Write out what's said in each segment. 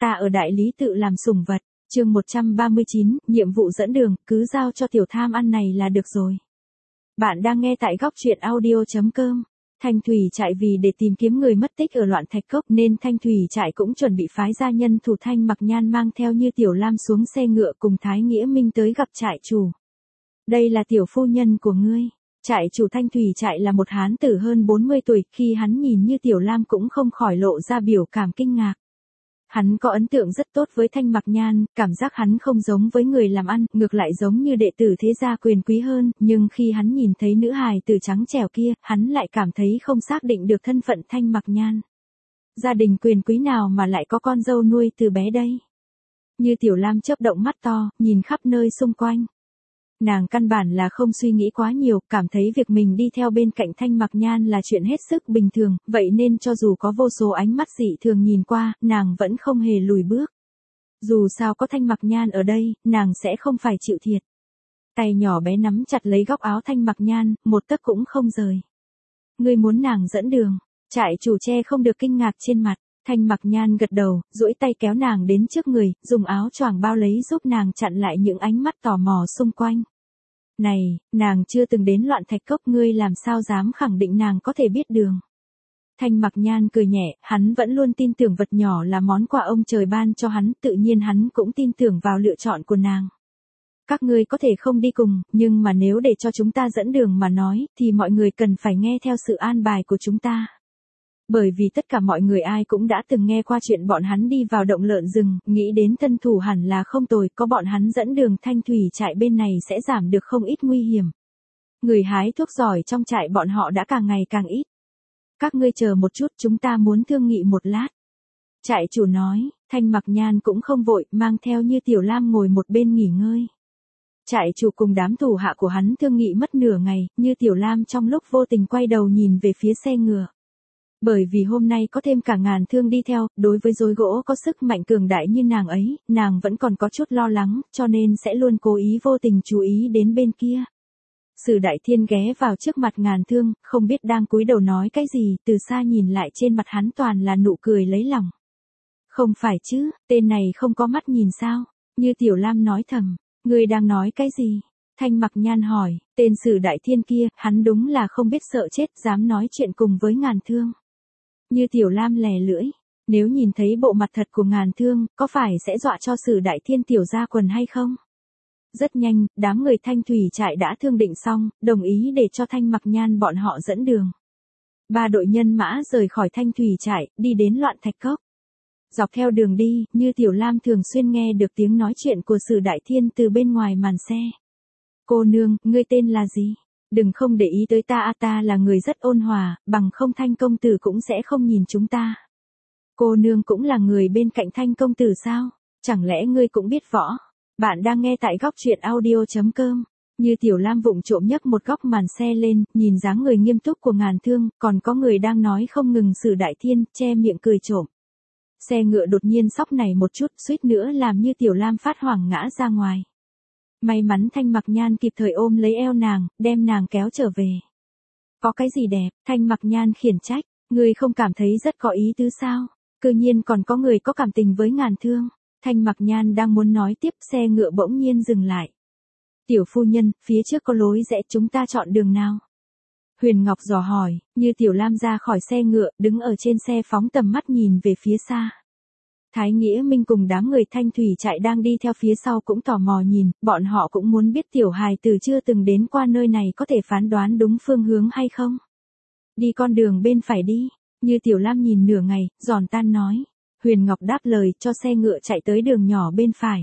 Ta ở đại lý tự làm sủng vật. Chương 139, nhiệm vụ dẫn đường, cứ giao cho tiểu tham ăn này là được rồi. Bạn đang nghe tại góc truyện audio.com. Thanh Thủy Trại vì để tìm kiếm người mất tích ở Loạn Thạch Cốc nên Thanh Thủy Trại cũng chuẩn bị phái gia nhân thủ Thanh Mặc Nhan mang theo Như Tiểu Lam xuống xe ngựa cùng Thái Nghĩa Minh tới gặp trại chủ. Đây là tiểu phu nhân của ngươi. Trại chủ Thanh Thủy Trại là một hán tử hơn 40 tuổi, khi hắn nhìn Như Tiểu Lam cũng không khỏi lộ ra biểu cảm kinh ngạc. Hắn có ấn tượng rất tốt với Thanh Mặc Nhan, cảm giác hắn không giống với người làm ăn, ngược lại giống như đệ tử thế gia quyền quý hơn, nhưng khi hắn nhìn thấy nữ hài tử trắng trẻo kia, hắn lại cảm thấy không xác định được thân phận Thanh Mặc Nhan. Gia đình quyền quý nào mà lại có con dâu nuôi từ bé đây? Như Tiểu Lam chớp động mắt to, nhìn khắp nơi xung quanh. Nàng căn bản là không suy nghĩ quá nhiều, cảm thấy việc mình đi theo bên cạnh Thanh Mặc Nhan là chuyện hết sức bình thường, vậy nên cho dù có vô số ánh mắt dị thường nhìn qua, nàng vẫn không hề lùi bước. Dù sao có Thanh Mặc Nhan ở đây, nàng sẽ không phải chịu thiệt. Tay nhỏ bé nắm chặt lấy góc áo Thanh Mặc Nhan, một tấc cũng không rời. Ngươi muốn nàng dẫn đường, trại chủ che không được kinh ngạc trên mặt. Thanh Mặc Nhan gật đầu, duỗi tay kéo nàng đến trước người, dùng áo choàng bao lấy giúp nàng chặn lại những ánh mắt tò mò xung quanh. Này, nàng chưa từng đến Loạn Thạch Cốc, ngươi làm sao dám khẳng định nàng có thể biết đường. Thanh Mặc Nhan cười nhẹ, hắn vẫn luôn tin tưởng vật nhỏ là món quà ông trời ban cho hắn, tự nhiên hắn cũng tin tưởng vào lựa chọn của nàng. Các ngươi có thể không đi cùng, nhưng mà nếu để cho chúng ta dẫn đường mà nói, thì mọi người cần phải nghe theo sự an bài của chúng ta. Bởi vì tất cả mọi người ai cũng đã từng nghe qua chuyện bọn hắn đi vào động lợn rừng, nghĩ đến thân thủ hẳn là không tồi, có bọn hắn dẫn đường Thanh Thủy Trại bên này sẽ giảm được không ít nguy hiểm. Người hái thuốc giỏi trong trại bọn họ đã càng ngày càng ít. Các ngươi chờ một chút, chúng ta muốn thương nghị một lát. Trại chủ nói, Thanh Mặc Nhan cũng không vội, mang theo Như Tiểu Lam ngồi một bên nghỉ ngơi. Trại chủ cùng đám thủ hạ của hắn thương nghị mất nửa ngày, Như Tiểu Lam trong lúc vô tình quay đầu nhìn về phía xe ngựa. Bởi vì hôm nay có thêm cả Ngàn Thương đi theo, đối với roi gỗ có sức mạnh cường đại như nàng ấy, nàng vẫn còn có chút lo lắng, cho nên sẽ luôn cố ý vô tình chú ý đến bên kia. Sử Đại Thiên ghé vào trước mặt Ngàn Thương, không biết đang cúi đầu nói cái gì, từ xa nhìn lại trên mặt hắn toàn là nụ cười lấy lòng. Không phải chứ, tên này không có mắt nhìn sao? Như Tiểu Lam nói thầm, ngươi đang nói cái gì? Thanh Mặc Nhan hỏi, tên Sử Đại Thiên kia, hắn đúng là không biết sợ chết, dám nói chuyện cùng với Ngàn Thương. Như Tiểu Lam lè lưỡi, nếu nhìn thấy bộ mặt thật của Ngàn Thương, có phải sẽ dọa cho Sử Đại Thiên tiểu ra quần hay không? Rất nhanh, đám người Thanh Thủy Trại đã thương định xong, đồng ý để cho Thanh Mặc Nhan bọn họ dẫn đường. 3 đội nhân mã rời khỏi Thanh Thủy Trại, đi đến Loạn Thạch Cốc. Dọc theo đường đi, Như Tiểu Lam thường xuyên nghe được tiếng nói chuyện của Sử Đại Thiên từ bên ngoài màn xe. Cô nương, ngươi tên là gì? Đừng không để ý tới ta, ta là người rất ôn hòa, bằng không Thanh công tử cũng sẽ không nhìn chúng ta. Cô nương cũng là người bên cạnh Thanh công tử sao? Chẳng lẽ ngươi cũng biết võ? Bạn đang nghe tại góc truyện audio.com. Như Tiểu Lam vụng trộm nhấc một góc màn xe lên, nhìn dáng người nghiêm túc của Ngàn Thương, còn có người đang nói không ngừng Sử Đại Thiên, che miệng cười trộm. Xe ngựa đột nhiên sóc này một chút, suýt nữa làm Như Tiểu Lam phát hoảng ngã ra ngoài. May mắn Thanh Mặc Nhan kịp thời ôm lấy eo nàng, đem nàng kéo trở về. Có cái gì đẹp? Thanh Mặc Nhan khiển trách, ngươi không cảm thấy rất có ý tứ sao? Cư nhiên còn có người có cảm tình với Ngàn Thương. Thanh Mặc Nhan đang muốn nói tiếp, xe ngựa bỗng nhiên dừng lại. Tiểu phu nhân, phía trước có lối rẽ, chúng ta chọn đường nào? Huyền Ngọc dò hỏi, Như Tiểu Lam ra khỏi xe ngựa, đứng ở trên xe phóng tầm mắt nhìn về phía xa. Thái Nghĩa Minh cùng đám người Thanh Thủy Trại đang đi theo phía sau cũng tò mò nhìn, bọn họ cũng muốn biết tiểu hài tử chưa từng đến qua nơi này có thể phán đoán đúng phương hướng hay không. Đi con đường bên phải đi, Như Tiểu Lam nhìn nửa ngày, giòn tan nói. Huyền Ngọc đáp lời, cho xe ngựa chạy tới đường nhỏ bên phải.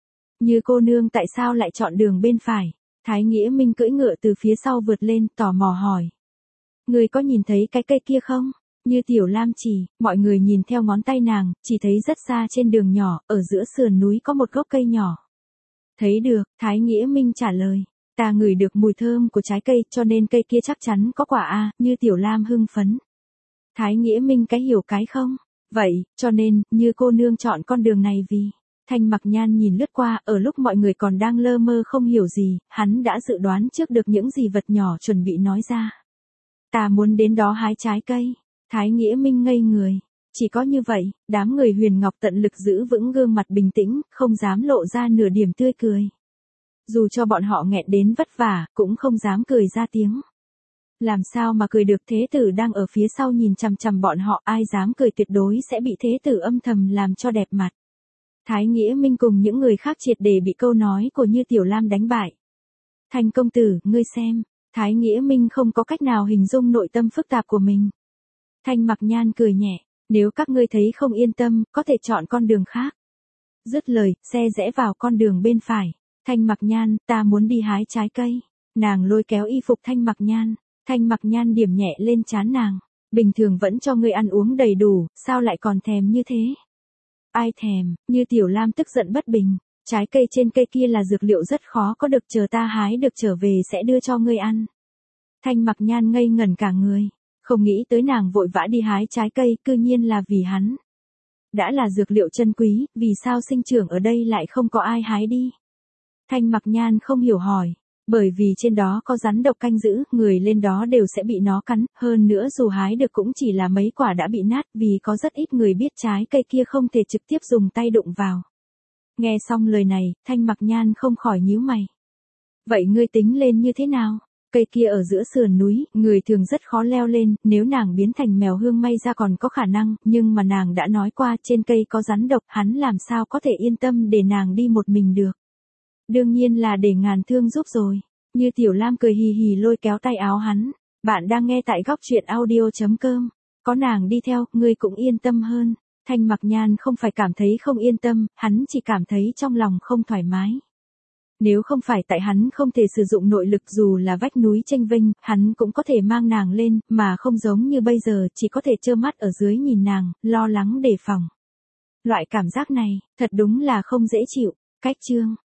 Như cô nương tại sao lại chọn đường bên phải? Thái Nghĩa Minh cưỡi ngựa từ phía sau vượt lên, tò mò hỏi. Người có nhìn thấy cái cây kia không? Như Tiểu Lam chỉ, mọi người nhìn theo ngón tay nàng, chỉ thấy rất xa trên đường nhỏ, ở giữa sườn núi có một gốc cây nhỏ. Thấy được, Thái Nghĩa Minh trả lời. Ta ngửi được mùi thơm của trái cây, cho nên cây kia chắc chắn có quả a. Như Tiểu Lam hưng phấn. Thái Nghĩa Minh cái hiểu cái không? Vậy, cho nên, Như cô nương chọn con đường này vì... Thanh Mặc Nhan nhìn lướt qua, ở lúc mọi người còn đang lơ mơ không hiểu gì, hắn đã dự đoán trước được những gì vật nhỏ chuẩn bị nói ra. Ta muốn đến đó hái trái cây. Thái Nghĩa Minh ngây người. Chỉ có như vậy, đám người Huyền Ngọc tận lực giữ vững gương mặt bình tĩnh, không dám lộ ra nửa điểm tươi cười. Dù cho bọn họ nghẹn đến vất vả, cũng không dám cười ra tiếng. Làm sao mà cười được, thế tử đang ở phía sau nhìn chằm chằm bọn họ, ai dám cười tuyệt đối sẽ bị thế tử âm thầm làm cho đẹp mặt. Thái Nghĩa Minh cùng những người khác triệt để bị câu nói của Như Tiểu Lam đánh bại. Thanh công tử, ngươi xem, Thái Nghĩa Minh không có cách nào hình dung nội tâm phức tạp của mình. Thanh Mặc Nhan cười nhẹ, nếu các ngươi thấy không yên tâm, có thể chọn con đường khác. Dứt lời, xe rẽ vào con đường bên phải. Thanh Mặc Nhan, ta muốn đi hái trái cây. Nàng lôi kéo y phục Thanh Mặc Nhan. Thanh Mặc Nhan điểm nhẹ lên trán nàng. Bình thường vẫn cho ngươi ăn uống đầy đủ, sao lại còn thèm như thế? Ai thèm, Như Tiểu Lam tức giận bất bình. Trái cây trên cây kia là dược liệu rất khó có được, chờ ta hái được trở về sẽ đưa cho ngươi ăn. Thanh Mặc Nhan ngây ngẩn cả người. Không nghĩ tới nàng vội vã đi hái trái cây, cư nhiên là vì hắn. Đã là dược liệu chân quý, vì sao sinh trưởng ở đây lại không có ai hái đi? Thanh Mặc Nhan không hiểu hỏi. Bởi vì trên đó có rắn độc canh giữ, người lên đó đều sẽ bị nó cắn, hơn nữa dù hái được cũng chỉ là mấy quả đã bị nát, vì có rất ít người biết trái cây kia không thể trực tiếp dùng tay đụng vào. Nghe xong lời này, Thanh Mặc Nhan không khỏi nhíu mày. Vậy ngươi tính lên như thế nào? Cây kia ở giữa sườn núi, người thường rất khó leo lên, nếu nàng biến thành mèo hương may ra còn có khả năng, nhưng mà nàng đã nói qua trên cây có rắn độc, hắn làm sao có thể yên tâm để nàng đi một mình được. Đương nhiên là để Ngàn Thương giúp rồi. Như Tiểu Lam cười hì hì lôi kéo tay áo hắn. Bạn đang nghe tại góc truyện audio.com. Có nàng đi theo, ngươi cũng yên tâm hơn. Thanh Mặc Nhan không phải cảm thấy không yên tâm, hắn chỉ cảm thấy trong lòng không thoải mái. Nếu không phải tại hắn không thể sử dụng nội lực dù là vách núi chênh vênh, hắn cũng có thể mang nàng lên, mà không giống như bây giờ chỉ có thể trơ mắt ở dưới nhìn nàng, lo lắng đề phòng. Loại cảm giác này, thật đúng là không dễ chịu. Cách chương